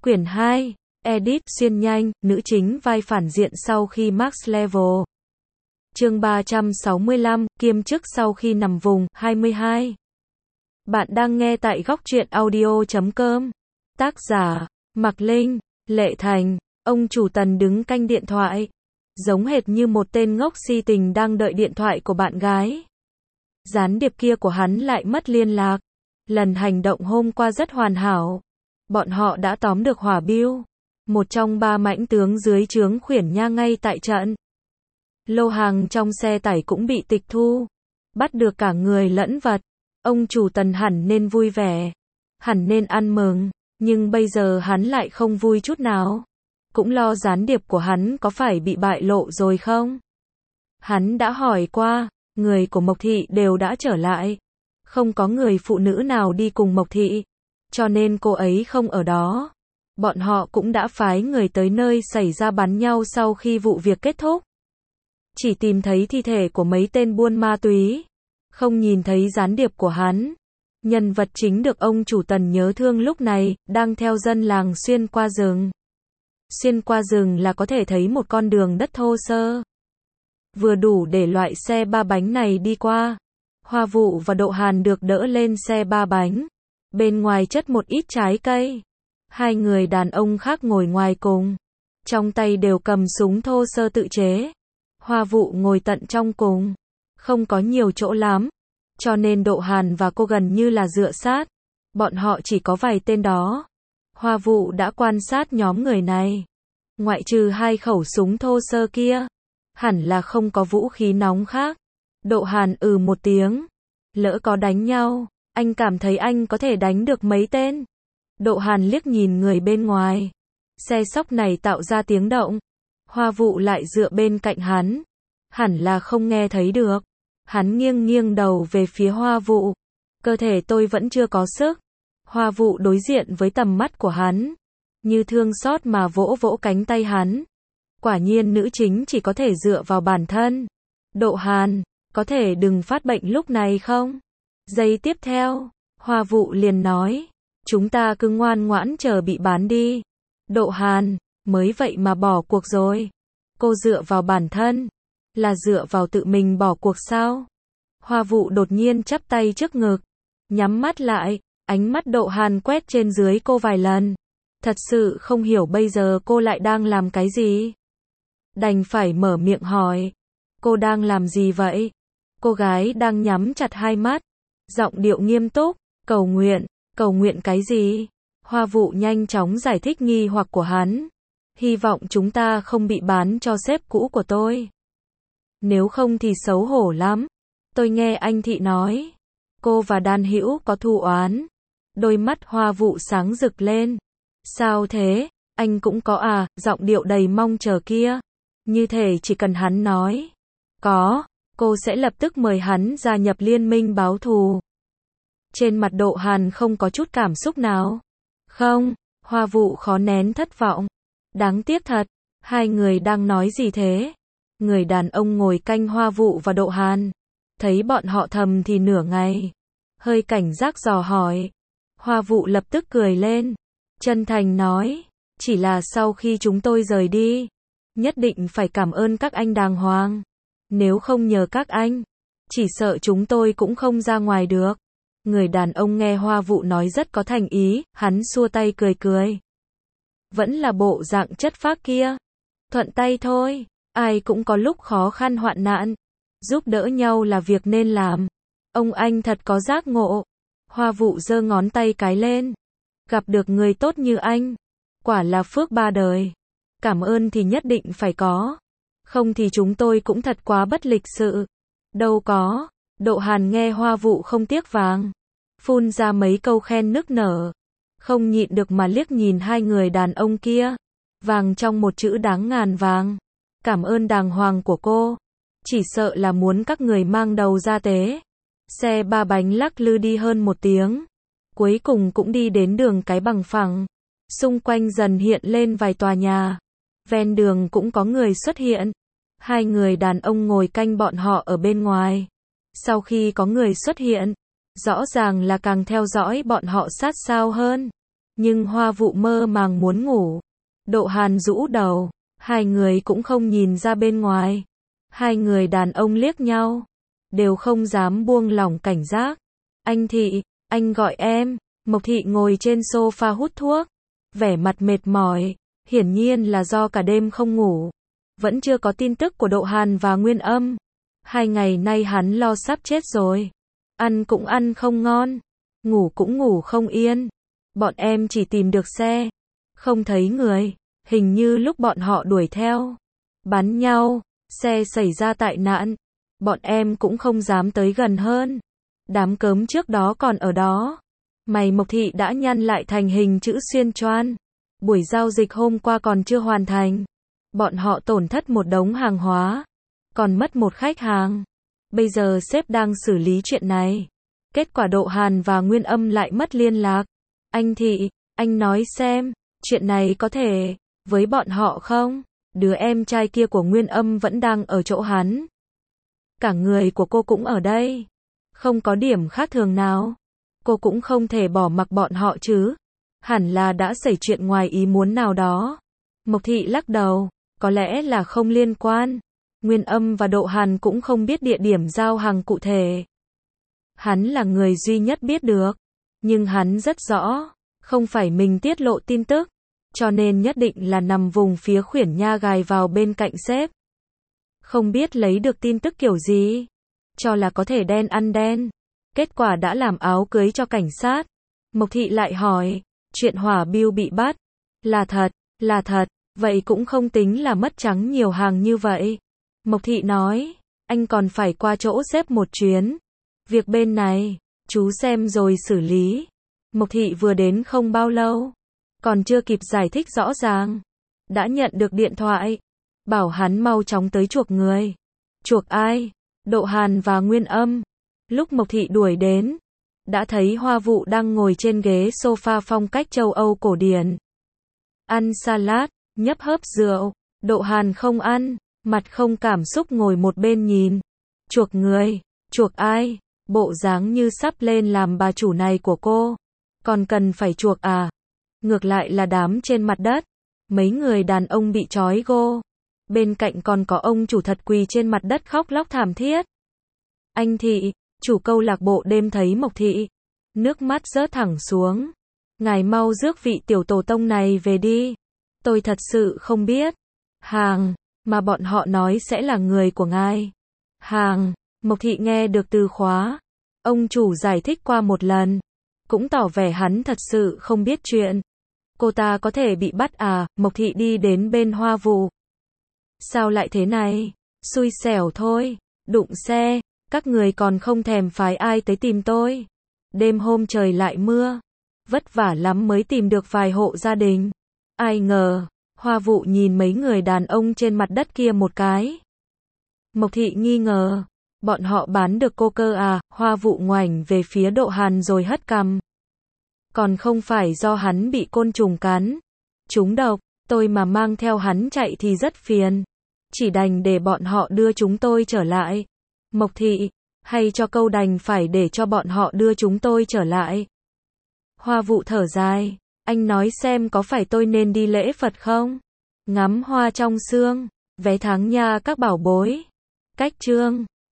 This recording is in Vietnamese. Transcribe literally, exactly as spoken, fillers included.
Quyển hai, Edit, xuyên nhanh, nữ chính vai phản diện sau khi max level. Chương ba trăm sáu mươi lăm, kiêm chức sau khi nằm vùng, hai mươi hai. Bạn đang nghe tại góc truyện audio chấm com. Tác giả, Mạc Linh, Lệ Thành. Ông chủ Tần đứng canh điện thoại, giống hệt như một tên ngốc si tình đang đợi điện thoại của bạn gái. Gián điệp kia của hắn lại mất liên lạc. Lần hành động hôm qua rất hoàn hảo. Bọn họ đã tóm được Hỏa Bưu, một trong ba mãnh tướng dưới trướng Khuyển Nha ngay tại trận. Lô hàng trong xe tải cũng bị tịch thu, bắt được cả người lẫn vật. Ông chủ Tần hẳn nên vui vẻ, hẳn nên ăn mừng, nhưng bây giờ hắn lại không vui chút nào. Cũng lo gián điệp của hắn có phải bị bại lộ rồi không? Hắn đã hỏi qua, người của Mộc Thị đều đã trở lại. Không có người phụ nữ nào đi cùng Mộc Thị, cho nên cô ấy không ở đó. Bọn họ cũng đã phái người tới nơi xảy ra bắn nhau sau khi vụ việc kết thúc. Chỉ tìm thấy thi thể của mấy tên buôn ma túy, không nhìn thấy gián điệp của hắn. Nhân vật chính được ông chủ Tần nhớ thương lúc này, đang theo dân làng xuyên qua rừng. Xuyên qua rừng là có thể thấy một con đường đất thô sơ, vừa đủ để loại xe ba bánh này đi qua. Hoa Vụ và Độ Hàn được đỡ lên xe ba bánh. Bên ngoài chất một ít trái cây. Hai người đàn ông khác ngồi ngoài cùng, trong tay đều cầm súng thô sơ tự chế. Hoa Vụ ngồi tận trong cùng, không có nhiều chỗ lắm, cho nên Độ Hàn và cô gần như là dựa sát. Bọn họ chỉ có vài tên đó. Hoa Vụ đã quan sát nhóm người này. Ngoại trừ hai khẩu súng thô sơ kia, hẳn là không có vũ khí nóng khác. Độ Hàn ừ một tiếng. Lỡ có đánh nhau, anh cảm thấy anh có thể đánh được mấy tên? Độ Hàn liếc nhìn người bên ngoài. Xe sóc này tạo ra tiếng động. Hoa Vụ lại dựa bên cạnh hắn. Hẳn là không nghe thấy được. Hắn nghiêng nghiêng đầu về phía Hoa Vụ. Cơ thể tôi vẫn chưa có sức. Hoa Vụ đối diện với tầm mắt của hắn, như thương xót mà vỗ vỗ cánh tay hắn. Quả nhiên nữ chính chỉ có thể dựa vào bản thân. Độ Hàn, có thể đừng phát bệnh lúc này không? Giây tiếp theo, Hoa Vụ liền nói, chúng ta cứ ngoan ngoãn chờ bị bán đi. Độ Hàn, mới vậy mà bỏ cuộc rồi. Cô dựa vào bản thân, là dựa vào tự mình bỏ cuộc sao? Hoa Vụ đột nhiên chắp tay trước ngực, nhắm mắt lại, ánh mắt Độ Hàn quét trên dưới cô vài lần. Thật sự không hiểu bây giờ cô lại đang làm cái gì. Đành phải mở miệng hỏi, cô đang làm gì vậy? Cô gái đang nhắm chặt hai mắt, giọng điệu nghiêm túc, cầu nguyện. Cầu nguyện cái gì? Hoa Vụ nhanh chóng giải thích nghi hoặc của hắn. Hy vọng chúng ta không bị bán cho sếp cũ của tôi. Nếu không thì xấu hổ lắm. Tôi nghe anh Thị nói, cô và Đan Hữu có thù oán. Đôi mắt Hoa Vụ sáng rực lên. Sao thế? Anh cũng có à? Giọng điệu đầy mong chờ kia. Như thể chỉ cần hắn nói có, cô sẽ lập tức mời hắn gia nhập liên minh báo thù. Trên mặt Độ Hàn không có chút cảm xúc nào. Không, Hoa Vụ khó nén thất vọng. Đáng tiếc thật, hai người đang nói gì thế? Người đàn ông ngồi canh Hoa Vụ và Độ Hàn, thấy bọn họ thầm thì nửa ngày, hơi cảnh giác dò hỏi. Hoa Vụ lập tức cười lên, chân thành nói, chỉ là sau khi chúng tôi rời đi, nhất định phải cảm ơn các anh đàng hoàng. Nếu không nhờ các anh, chỉ sợ chúng tôi cũng không ra ngoài được. Người đàn ông nghe Hoa Vụ nói rất có thành ý, hắn xua tay cười cười. Vẫn là bộ dạng chất phác kia. Thuận tay thôi, ai cũng có lúc khó khăn hoạn nạn. Giúp đỡ nhau là việc nên làm. Ông anh thật có giác ngộ. Hoa Vụ giơ ngón tay cái lên. Gặp được người tốt như anh, quả là phước ba đời. Cảm ơn thì nhất định phải có. Không thì chúng tôi cũng thật quá bất lịch sự. Đâu có. Độ Hàn nghe Hoa Vụ không tiếc vàng, phun ra mấy câu khen nức nở. Không nhịn được mà liếc nhìn hai người đàn ông kia. Vàng trong một chữ đáng ngàn vàng. Cảm ơn đàng hoàng của cô. Chỉ sợ là muốn các người mang đầu ra tế. Xe ba bánh lắc lư đi hơn một tiếng. Cuối cùng cũng đi đến đường cái bằng phẳng. Xung quanh dần hiện lên vài tòa nhà. Ven đường cũng có người xuất hiện. Hai người đàn ông ngồi canh bọn họ ở bên ngoài. Sau khi có người xuất hiện, rõ ràng là càng theo dõi bọn họ sát sao hơn. Nhưng Hoa Vụ mơ màng muốn ngủ. Độ Hàn rũ đầu, hai người cũng không nhìn ra bên ngoài. Hai người đàn ông liếc nhau, đều không dám buông lỏng cảnh giác. Anh Thị, anh gọi em. Mộc Thị ngồi trên sofa hút thuốc, vẻ mặt mệt mỏi, hiển nhiên là do cả đêm không ngủ. Vẫn chưa có tin tức của Độ Hàn và Nguyên Âm. Hai ngày nay hắn lo sắp chết rồi. Ăn cũng ăn không ngon, ngủ cũng ngủ không yên. Bọn em chỉ tìm được xe, không thấy người. Hình như lúc bọn họ đuổi theo, bắn nhau, xe xảy ra tai nạn. Bọn em cũng không dám tới gần hơn. Đám cớm trước đó còn ở đó. Mày Mộc Thị đã nhăn lại thành hình chữ xuyên choan. Buổi giao dịch hôm qua còn chưa hoàn thành. Bọn họ tổn thất một đống hàng hóa, còn mất một khách hàng. Bây giờ sếp đang xử lý chuyện này. Kết quả Độ Hàn và Nguyên Âm lại mất liên lạc. Anh Thị, anh nói xem, chuyện này có thể với bọn họ không? Đứa em trai kia của Nguyên Âm vẫn đang ở chỗ hắn. Cả người của cô cũng ở đây. Không có điểm khác thường nào. Cô cũng không thể bỏ mặc bọn họ chứ. Hẳn là đã xảy chuyện ngoài ý muốn nào đó. Mộc Thị lắc đầu, có lẽ là không liên quan. Nguyên Âm và Độ Hàn cũng không biết địa điểm giao hàng cụ thể. Hắn là người duy nhất biết được. Nhưng hắn rất rõ, không phải mình tiết lộ tin tức. Cho nên nhất định là nằm vùng phía Khuyển Nha gài vào bên cạnh sếp. Không biết lấy được tin tức kiểu gì. Cho là có thể đen ăn đen. Kết quả đã làm áo cưới cho cảnh sát. Mộc Thị lại hỏi, chuyện Hỏa Biêu bị bắt. Là thật, là thật, vậy cũng không tính là mất trắng nhiều hàng như vậy. Mộc Thị nói, anh còn phải qua chỗ sếp một chuyến. Việc bên này, chú xem rồi xử lý. Mộc Thị vừa đến không bao lâu, còn chưa kịp giải thích rõ ràng, đã nhận được điện thoại, bảo hắn mau chóng tới chuộc người. Chuộc ai? Độ Hàn và Nguyên Âm. Lúc Mộc Thị đuổi đến, đã thấy Hoa Vụ đang ngồi trên ghế sofa phong cách châu Âu cổ điển. Ăn salad, nhấp hớp rượu. Độ Hàn không ăn, mặt không cảm xúc ngồi một bên nhìn. Chuộc người, chuộc ai? Bộ dáng như sắp lên làm bà chủ này của cô. Còn cần phải chuộc à? Ngược lại là đám trên mặt đất. Mấy người đàn ông bị trói gô. Bên cạnh còn có ông chủ thật quỳ trên mặt đất khóc lóc thảm thiết. Anh Thị, chủ câu lạc bộ đêm thấy Mộc Thị. Nước mắt rớt thẳng xuống. Ngài mau rước vị tiểu tổ tông này về đi. Tôi thật sự không biết. Hàng, mà bọn họ nói sẽ là người của ngài. Hàng, Mộc Thị nghe được từ khóa. Ông chủ giải thích qua một lần. Cũng tỏ vẻ hắn thật sự không biết chuyện. Cô ta có thể bị bắt à? Mộc Thị đi đến bên Hoa Vụ. Sao lại thế này? Xui xẻo thôi. Đụng xe. Các người còn không thèm phái ai tới tìm tôi. Đêm hôm trời lại mưa. Vất vả lắm mới tìm được vài hộ gia đình. Ai ngờ, Hoa Vụ nhìn mấy người đàn ông trên mặt đất kia một cái. Mộc Thị nghi ngờ. Bọn họ bán được cô cơ à? Hoa Vụ ngoảnh về phía Độ Hàn rồi hất cằm. Còn không phải do hắn bị côn trùng cắn. Trúng độc, tôi mà mang theo hắn chạy thì rất phiền. Chỉ đành để bọn họ đưa chúng tôi trở lại. Mộc Thị, hay cho câu đành phải để cho bọn họ đưa chúng tôi trở lại. Hoa Vụ thở dài, anh nói xem có phải tôi nên đi lễ Phật không? Ngắm hoa trong sương, vé tháng nha các bảo bối. Cách chương